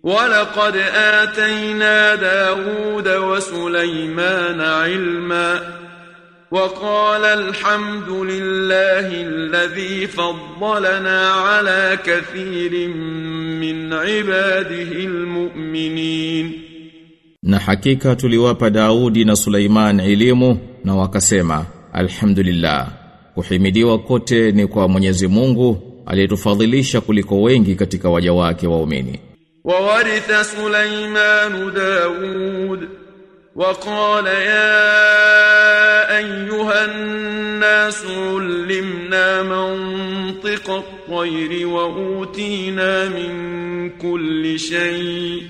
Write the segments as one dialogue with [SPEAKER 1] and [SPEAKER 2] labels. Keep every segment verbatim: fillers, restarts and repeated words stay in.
[SPEAKER 1] ولقد آتينا داود وسليمان علما وقال الحمد لله الذي فضلنا على كثير من عباده المؤمنين.
[SPEAKER 2] Na hakika tuliwapa Daudi na Suleiman elimu na wakasema alhamdulillah, kuhimidiwa kote ni kwa Mwenyezi Mungu aliyetufadhilisha kuliko wengi katika waja wake waumini.
[SPEAKER 1] وورث سليمان داود وقال يا أيها الناس علمنا منطق الطير وأوتينا من كل شيء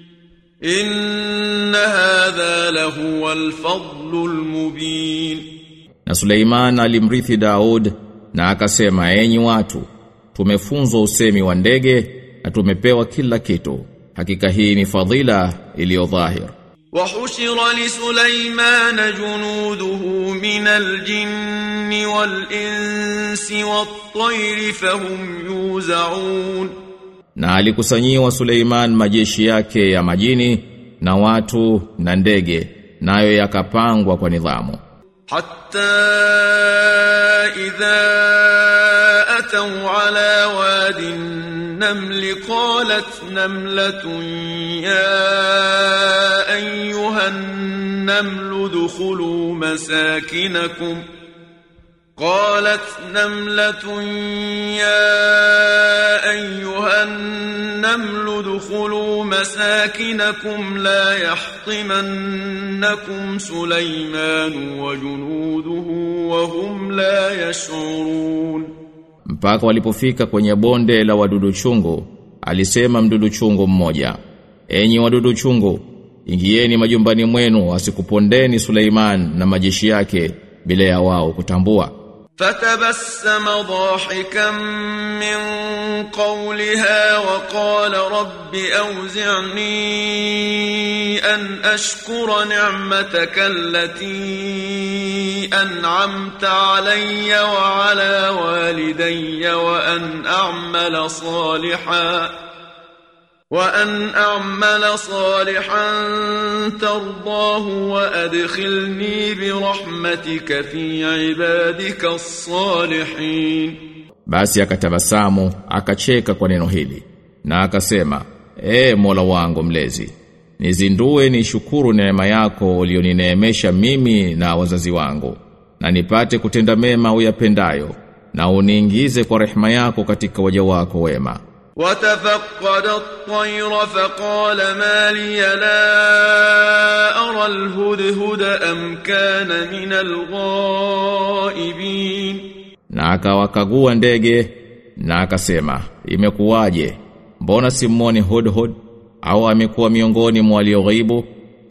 [SPEAKER 1] إن هذا لهو الفضل المبين.
[SPEAKER 2] Na Suleiman alimrithi Daud na akasema, enyi watu, tumefunzwa usemi wa ndege na tumepewa kila kitu, hakika hii ni fadhila iliyo dhahir.
[SPEAKER 1] وحشر لسليمان جنوده من الجن والإنس والطير فهم يوزعون.
[SPEAKER 2] Na alikusanyiwa Suleiman majeshi yake ya majini na watu na ndege, nayo yakapangwa kwa nidhamu.
[SPEAKER 1] حتى إذا أتوا على واد النمل قالت نملة يا أيها النمل ادخلوا مساكنكم قالت نملة يا أيها النمل ادخلوا مساكنكم لا يحطمنكم سليمان وجنوده وهم لا يشعرون.
[SPEAKER 2] Mpaka walipofika kwenye bonde la wadudu chungu, alisema mdudu chungu mmoja, enyi wadudu chungu, ingieni majumbani mwenu, asikupondeni Suleiman na majeshi yake bila ya wao kutambua.
[SPEAKER 1] فتبسم ضاحكا من قولها وقال رب أوزعني أن أشكر نعمتك التي أنعمت علي وعلى والدي وأن أعمل صالحا وأن أعمل صالحا ترضاه وأدخلني برحمتك في عبادك الصالحين.
[SPEAKER 2] Basi akatabasamu, akacheka kwa neno hili, na akasema, ee Mola wangu mlezi, nizindue ni shukuru neema yako ulionineemesha mimi na wazazi wangu, na nipate kutenda mema uyapendayo, na uniingize kwa rehema yako katika waja wako wema.
[SPEAKER 1] وتفقد الطير فقال ما لي لا أرى الهدهد أم كان من الغائبين.
[SPEAKER 2] Na akawakagua ndege na akasema, imekuwaje, mbona simuoni hudhud, au amekuwa miongoni mwa walioghaibu?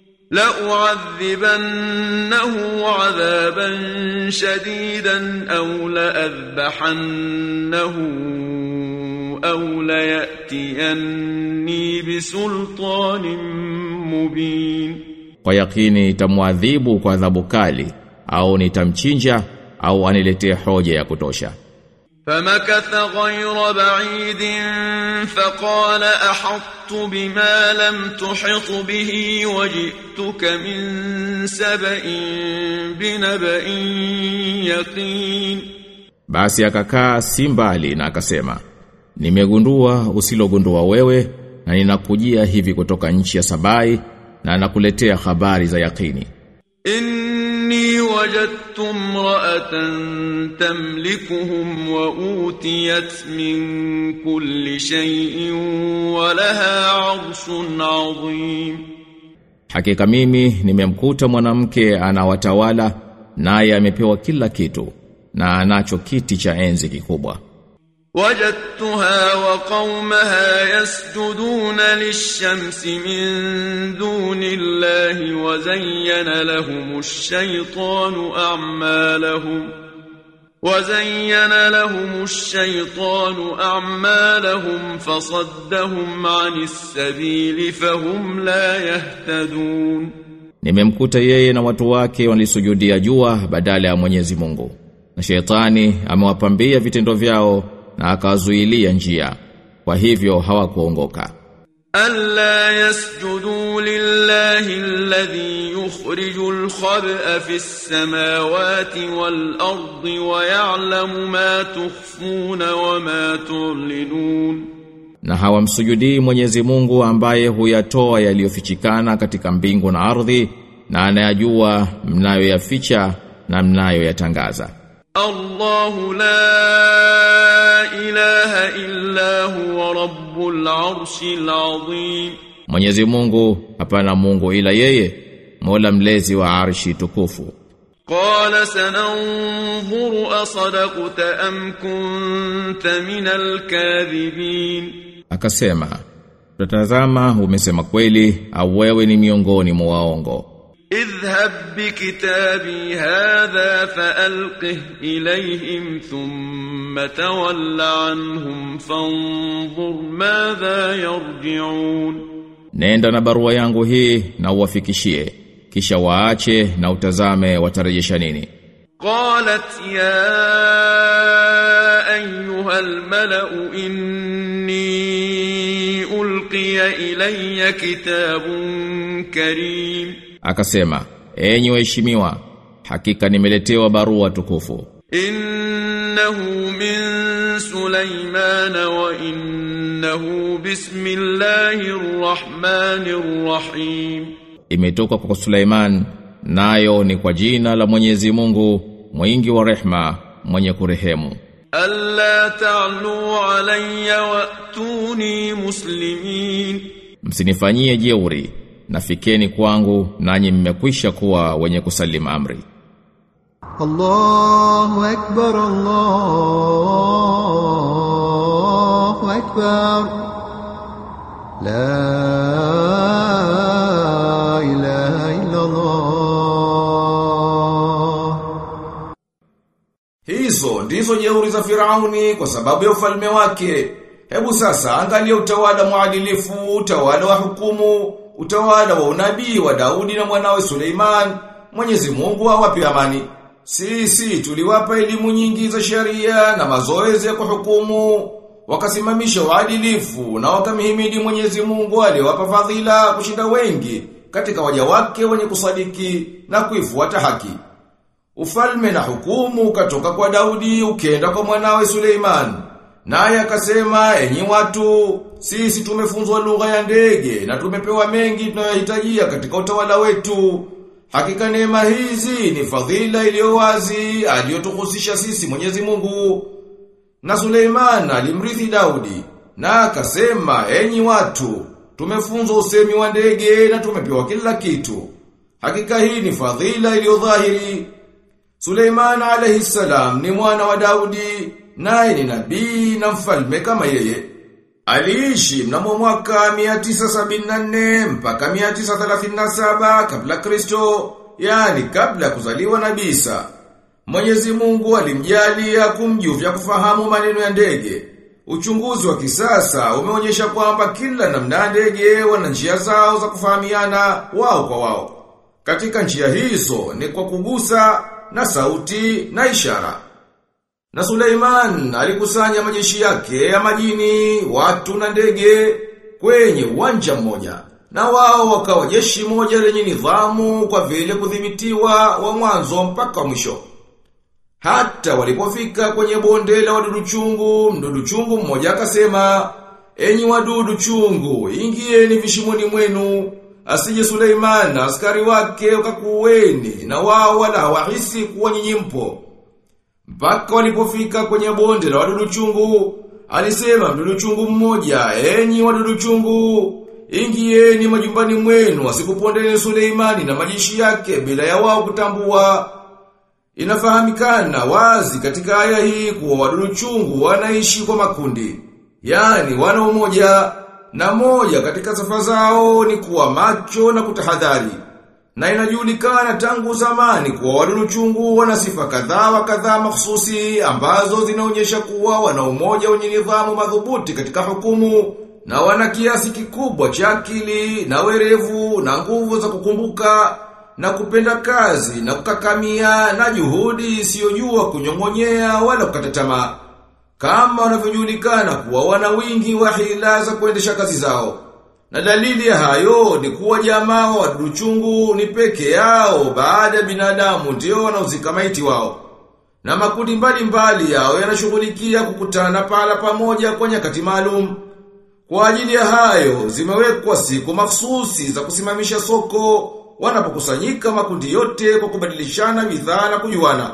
[SPEAKER 1] لأعذبنه عذابا شديدا أو لأذبحنه أو ليأتيني بسلطان مبين.
[SPEAKER 2] Kwa yakini itamuadhibu kwa adhabu kali, au nitamchinja, au aniletee hoja ya kutosha.
[SPEAKER 1] فمكث غير بعيد فقال أحطت بما لم تحط به وجئتك من سبأ بنبأ يقين.
[SPEAKER 2] Basi akakaa si mbali na akasema, nimegundua usilogundua wewe, na ninakujia hivi kutoka nchi ya Sabai, na nakuletea habari za yakini.
[SPEAKER 1] Inni wajadtu imra'atan tamlikuhum wa utiyat min kulli shay'in wa laha 'arshun 'azim.
[SPEAKER 2] Hakika mimi nimemkuta mwanamke anawatawala, naye amepewa kila kitu, na anacho kiti cha enzi kikubwa.
[SPEAKER 1] وجدتها وقومها يسجدون للشمس من دون الله وزين لهم الشيطان أعمالهم وزين لهم الشيطان أعمالهم فصدهم عن السبيل فهم لا يهتدون.
[SPEAKER 2] Nimemkuta yeye na watu wake walisujudia jua badala ya Mwenyezi Mungu, na shetani amewapambia vitendo vyao na akawazuilia njia, kwa hivyo hawakuongoka.
[SPEAKER 1] ألا يسجدوا لله الذي يخرج الخبأ في السماوات والأرض ويعلم ما تخفون وما تعلنون.
[SPEAKER 2] Na hawamsujudii Mwenyezi Mungu ambaye huyatoa yaliyofichikana katika mbingu na ardhi na anayajua mnayoyaficha na mnayoyatangaza.
[SPEAKER 1] Allahu la ilaha illa huwa rabbul arshil azim.
[SPEAKER 2] Mwenyezi Mungu, hapana Mungu ila yeye, Mola mlezi wa arshi tukufu.
[SPEAKER 1] Qala sananzuru asadaqta am kunta minal kadhibin.
[SPEAKER 2] Akasema, tutazama umesema kweli au wewe ni miongoni mwa waongo.
[SPEAKER 1] Idhhab bikitabi hadha faalqih ilayhim thumma tawalla anhum fanzur madha yarji'un.
[SPEAKER 2] Nenda na barua yangu hii na uwafikishie, kisha waache na utazame watarejesha nini.
[SPEAKER 1] Qalat ya ayyuhal mala'u inni ulqiya ilayya kitabun karim.
[SPEAKER 2] Akasema, enyi waheshimiwa, hakika nimeletewa barua tukufu.
[SPEAKER 1] Innahu min Sulaiman wa innahu bismillahir rahmanir rahim.
[SPEAKER 2] Imetoka kwa Sulaiman, nayo ni kwa jina la Mwenyezi Mungu, mwingi wa rehma, mwenye kurehemu.
[SPEAKER 1] Alla ta'lu alayya wa'tuni muslimin.
[SPEAKER 2] Msinifanyie jeuri, nafikeni kwangu nanyi mmekwisha kuwa wenye kusalimu amri.
[SPEAKER 3] Allahu akbar, Allahu akbar. La ilaha illa Allah.
[SPEAKER 4] Hizo ndizo jeuri za Firauni kwa sababu ya ufalme wake. Hebu sasa angalia utawala mwadilifu, utawala wa hukumu, utawala wa unabii wa Daudi na mwanawe Suleiman. Mwenyezi Mungu awape amani. Sisi tuliwapa elimu nyingi za sharia na mazoezi ya kuhukumu, wakasimamisha uadilifu na wakamhimidi Mwenyezi Mungu aliyowapa fadhila kushinda wengi katika waja wake wenye kusadiki na kuifuata haki. Ufalme na hukumu ukatoka kwa Daudi ukenda kwa mwanawe Suleiman. Naye akasema, enyi watu, sisi tumefunzwa lugha ya ndege na tumepewa mengi tunayohitajia katika utawala wetu. Hakika neema hizi ni fadhila iliyo wazi aliyotuhusisha sisi Mwenyezi Mungu. Na Suleiman alimrithi Daudi na akasema, enyi watu, tumefunzwa usemi wa ndege na tumepewa kila kitu. Hakika hii ni fadhila iliyo dhahiri. Suleiman alayhi salam ni mwana wa Daudi, naye ni nabii na mfalme kama yeye. Aliishi mnamo mwaka mia tisa sabini na nne mpaka mia tisa thelathini na saba kabla Kristo, yani kabla kuzaliwa Nabii Isa. Mwenyezi Mungu alimjalia kumjuvya kufahamu maneno ya ndege. Uchunguzi wa kisasa umeonyesha kwamba kila namna ndege wana njia zao za kufahamiana wao kwa wao. Katika njia hizo ni kwa kugusa na sauti na ishara. Na Suleiman alikusanya majeshi yake ya majini, watu na ndege kwenye uwanja mmoja. Na wao wakawa jeshi moja lenye nidhamu kwa vile kudhibitiwa wa mwanzo mpaka mwisho. Hata walipofika kwenye bonde la wadudu chungu, mdudu chungu mmoja akasema, enyi wadudu chungu, ingieni vishimoni mwenu, asije Suleiman na askari wake wakakuweni na wao wala wahisi kuwa nyinyi mpo. Mpaka walipofika kwenye bonde la wadudu chungu, alisema mdudu chungu mmoja, enyi wadudu chungu, ingieni majumbani mwenu, asikupondeni Suleimani na majeshi yake bila ya wao kutambua. Inafahamikana wazi katika aya hii kuwa wadudu chungu wanaishi kwa makundi, yani wana umoja, na moja katika sifa zao ni kuwa macho na kutahadhari. Na inajulikana tangu zamani kuwa wadudu chungu wana sifa kadhaa wa kadhaa mahsusi ambazo zinaonyesha kuwa wana umoja wenye nidhamu madhubuti katika hukumu, na wana kiasi kikubwa cha akili na werevu na nguvu za kukumbuka na kupenda kazi na kukakamia na juhudi isiyojua kunyongonyea wala kukata tamaa, kama wanavyojulikana kuwa wana wingi wa hila za kuendesha kazi zao. Na dalili ya hayo ni kuwa jamaa wa wadudu chungu ni peke yao baada ya binadamu ndio wanaozika maiti wao. Na makundi mbalimbali yao yanashughulikia kukutana pala pamoja kwa nyakati maalum. Kwa ajili ya hayo zimewekwa siku mahsusi za kusimamisha soko wanapokusanyika makundi yote kwa kubadilishana bidhaa na kujuana.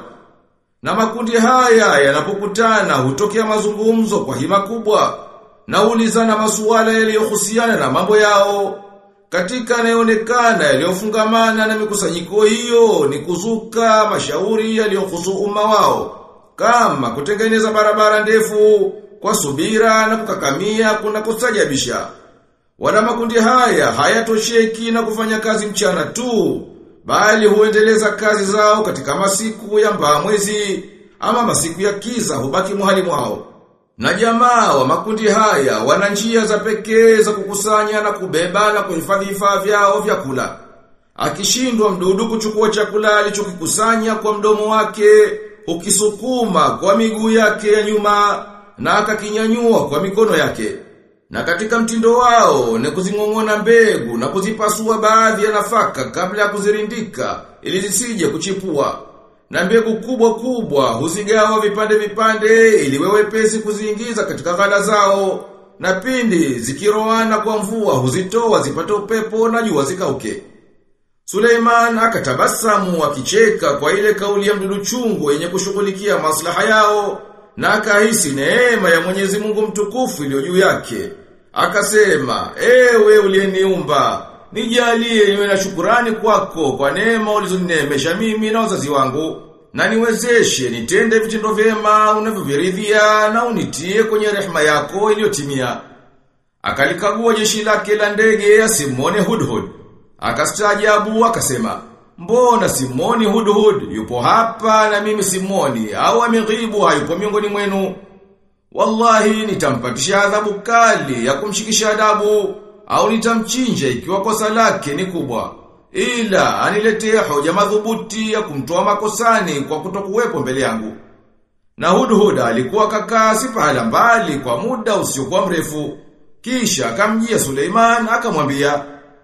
[SPEAKER 4] Na makundi haya yanapokutana hutokea mazungumzo kwa hima kubwa na ulizana masuala yaliyohusiana na mambo yao. Katika yanayoonekana yaliyofungamana na mikusanyiko hiyo ni kuzuka mashauri yaliyohusu umma wao, kama kutengeneza barabara ndefu kwa subira na kukakamia kuna kustajabisha. Wana makundi haya hayatosheki na kufanya kazi mchana tu, bali huendeleza kazi zao katika masiku ya mbaa mwezi ama masiku ya kiza hubaki muhali mwao. Na jamaa wa makundi haya wana njia za pekee za kukusanya na kubeba na kuhifadhi vifaa vyao vya kula. Akishindwa mdudu kuchukua chakula alichokikusanya kwa mdomo wake, ukisukuma kwa miguu yake ya nyuma na akakinyanyua kwa mikono yake. Na katika mtindo wao ni kuzingong'ona mbegu na kuzipasua baadhi ya nafaka kabla ya kuzirindika ili zisije kuchipua. Na mbegu kubwa kubwa huzigawa vipande vipande ili wewepesi kuziingiza katika ghala zao, na pindi zikiroana kwa mvua huzitoa zipate upepo na jua zikauke. Suleiman akatabasamu akicheka kwa ile kauli ya mdudu chungu yenye kushughulikia maslaha yao, na akahisi neema ya Mwenyezi Mungu mtukufu iliyo juu yake. Akasema, ewe uliyeniumba, nijalie niwe na shukurani kwako kwa neema ulizonineemesha mimi na wazazi wangu, na niwezeshe nitende vitendo vyema unavyoviridhia na unitie kwenye rehema yako iliyotimia. Akalikagua jeshi lake la ndege asimwone Hudhud. Akastaajabu akasema, mbona simwoni Hudhud yupo hapa na mimi simwoni, au ameghibu hayupo miongoni mwenu? Wallahi nitampatisha adhabu kali ya kumshikisha adabu, au nitamchinja ikiwa kosa lake ni kubwa, ila aniletea hoja madhubuti ya kumtoa makosani kwa kutokuwepo mbele yangu. Na Hudhud alikuwa kakaa si pahala mbali kwa muda usiokuwa mrefu. Kisha akamjia Suleiman akamwambia,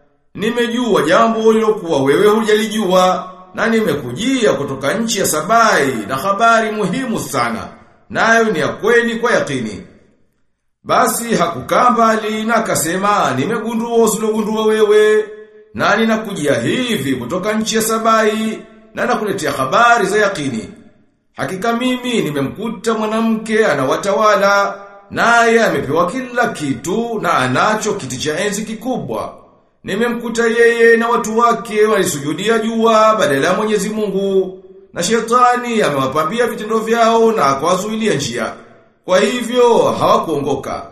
[SPEAKER 4] nimejua jambo lilokuwa wewe hujalijua, na nimekujia kutoka nchi ya Sabai na habari muhimu sana, nayo ni ya kweli kwa yakini. Basi hakukaa mbali na akasema, nimegundua usilogundua wewe, na ninakujia hivi kutoka nchi ya Sabai na nakuletea habari za yakini. Hakika mimi nimemkuta mwanamke anawatawala, naye amepewa kila kitu na anacho kiti cha enzi kikubwa. Nimemkuta yeye na watu wake walisujudia jua badala ya Mwenyezi Mungu, na shetani amewapambia vitendo vyao na akawazuilia njia. Kwa hivyo hawakuongoka.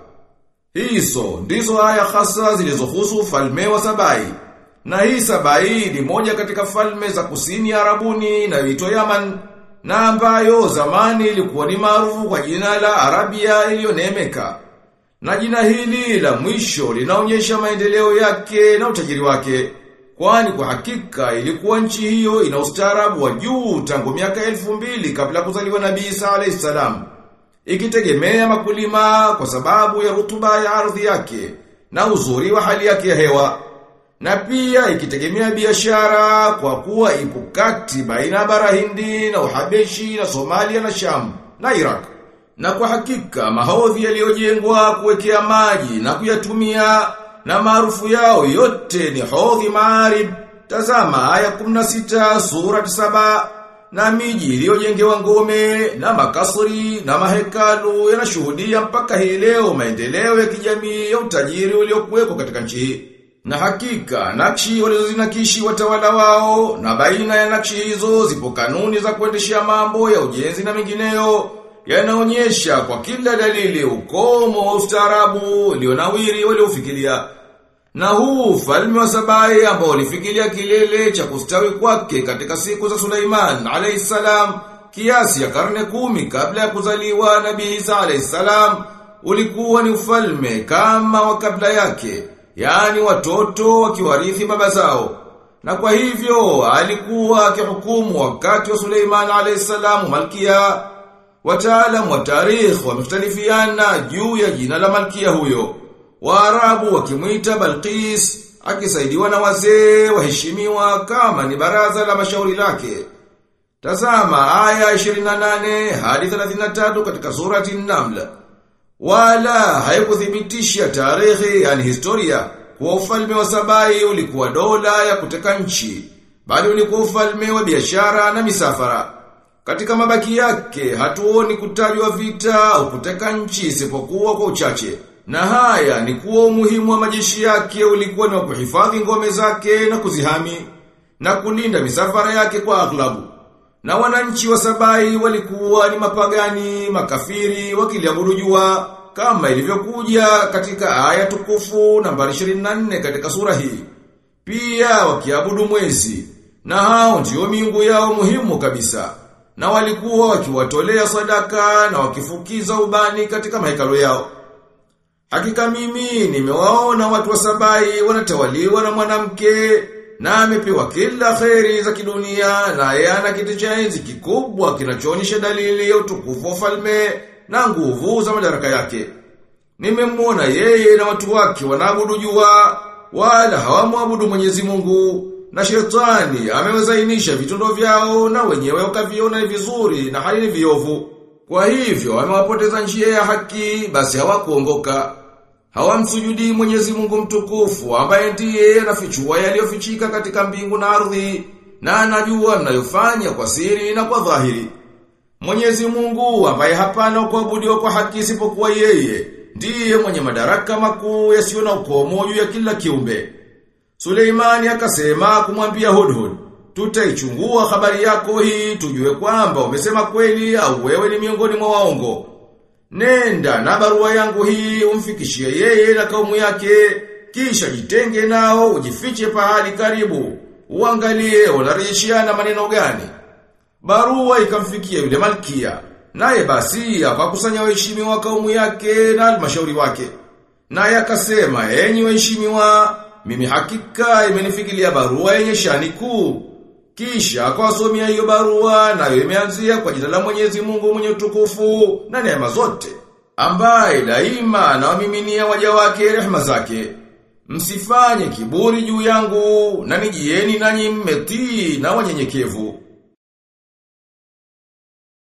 [SPEAKER 4] Hizo ndizo aya hasa zilizohusu ufalme wa Sabai. Na hii Sabai ni moja katika falme za kusini ya Arabuni na inaitwa Yaman, na ambayo zamani ilikuwa ni maarufu kwa jina la Arabia iliyoneemeka. Na jina hili la mwisho linaonyesha maendeleo yake na utajiri wake, kwani kwa hakika ilikuwa nchi hiyo ina ustaarabu wa juu tangu miaka elfu mbili kabla kuzaliwa Nabii Isa alayhi salam, ikitegemea makulima kwa sababu ya rutuba ya ardhi yake na uzuri wa hali yake ya hewa, na pia ikitegemea biashara kwa kuwa ipo kati baina bara Hindi na Uhabeshi na Somalia na Sham na Iraq. Na kwa hakika mahodhi yaliyojengwa kuwekea maji na kuyatumia na maarufu yao yote ni hodhi Maarib. Tazama aya kumi na sita sura saba. Na miji iliyojengewa ngome na makasri na mahekalu yanashuhudia mpaka hii leo maendeleo ya kijamii ya utajiri uliokuwepo katika nchi hii. Na hakika nakshi walizozinakishi watawala wao, na baina ya nakshi hizo zipo kanuni za kuendeshea mambo ya ujenzi na mengineyo, yanaonyesha kwa kila dalili ukomo wa ustaarabu ulionawiri waliofikiria. Na huu ufalme wa Sabai ambao ulifikiria kilele cha kustawi kwake katika siku za Suleiman alayhi salam, kiasi ya karne kumi kabla ya kuzaliwa Nabii Isa alayhi salam, ulikuwa ni ufalme kama wa kabla yake, yani watoto wakiwarithi baba zao. Na kwa hivyo alikuwa akihukumu wakati wa Suleiman alayhi salam malkia. Wataalamu wa tarikh wamekhtalifiana juu ya jina la malkia huyo. Waarabu wakimuita Balqis, akisaidiwa na wazee waheshimiwa kama ni baraza la mashauri lake. Tazama aya ishirini na nane hadi thelathini na tatu katika surati An-Naml. Wala haikuthibitisha tarehe, yani historia, kuwa ufalme wa Sabai ulikuwa dola ya kuteka nchi, bali ulikuwa ufalme wa biashara na misafara. Katika mabaki yake hatuoni kutajwa vita au kuteka nchi isipokuwa kwa uchache. Na haya ni kuwa umuhimu wa majeshi yake ulikuwa ni wa kuhifadhi ngome zake na kuzihami na kulinda misafara yake kwa aghlabu. Na wananchi wa Sabai walikuwa ni mapagani, makafiri, wakiliabudu jua, kama ilivyokuja katika aya tukufu nambari ishirini na nne katika sura hii. Pia wakiabudu mwezi, na hao ndio miungu yao muhimu kabisa. Na walikuwa wakiwatolea sadaka na wakifukiza ubani katika mahekalo yao. Hakika mimi nimewaona watu wa Sabai wanatawaliwa na mwanamke, na amepewa kila kheri za kidunia, na yeye ana kiti cha enzi kikubwa kinachoonyesha dalili ya utukufu wa falme na nguvu za madaraka yake. Nimemwona yeye na watu wake wanaabudu jua, wala hawamwabudu Mwenyezi Mungu, na shetani amewazainisha vitendo vyao na wenyewe wakaviona ni vizuri na hali ni viovu. Kwa hivyo amewapoteza njia ya haki, basi hawakuongoka. Hawamsujudi Mwenyezi Mungu mtukufu ambaye ndiye anafichua yaliyofichika katika mbingu na ardhi, na anajua mnayofanya kwa siri na kwa dhahiri. Mwenyezi Mungu ambaye hapana kuabudiwa kwa haki isipokuwa yeye, ndiye mwenye madaraka makuu yasiyo na ukomo juu ya kila kiumbe. Suleimani akasema kumwambia Hudhud, tutaichungua habari yako hii tujue kwamba umesema kweli au wewe ni miongoni mwa waongo. Nenda na barua yangu hii umfikishie yeye na kaumu yake, kisha jitenge nao ujifiche pahali karibu, uangalie wanarejeshiana maneno gani. Barua ikamfikia yule malkia, naye basi akakusanya waheshimiwa wa kaumu yake na halmashauri wake. Naye akasema, enyi waheshimiwa, mimi hakika imenifikilia barua yenye shani kuu. Kisha akawasomea hiyo barua, nayo imeanzia kwa jina la Mwenyezi Mungu mwenye utukufu na neema zote, ambaye daima anawamiminia waja wake rehema zake. Msifanye kiburi juu yangu, na nijieni nanyi mmetii na wanyenyekevu.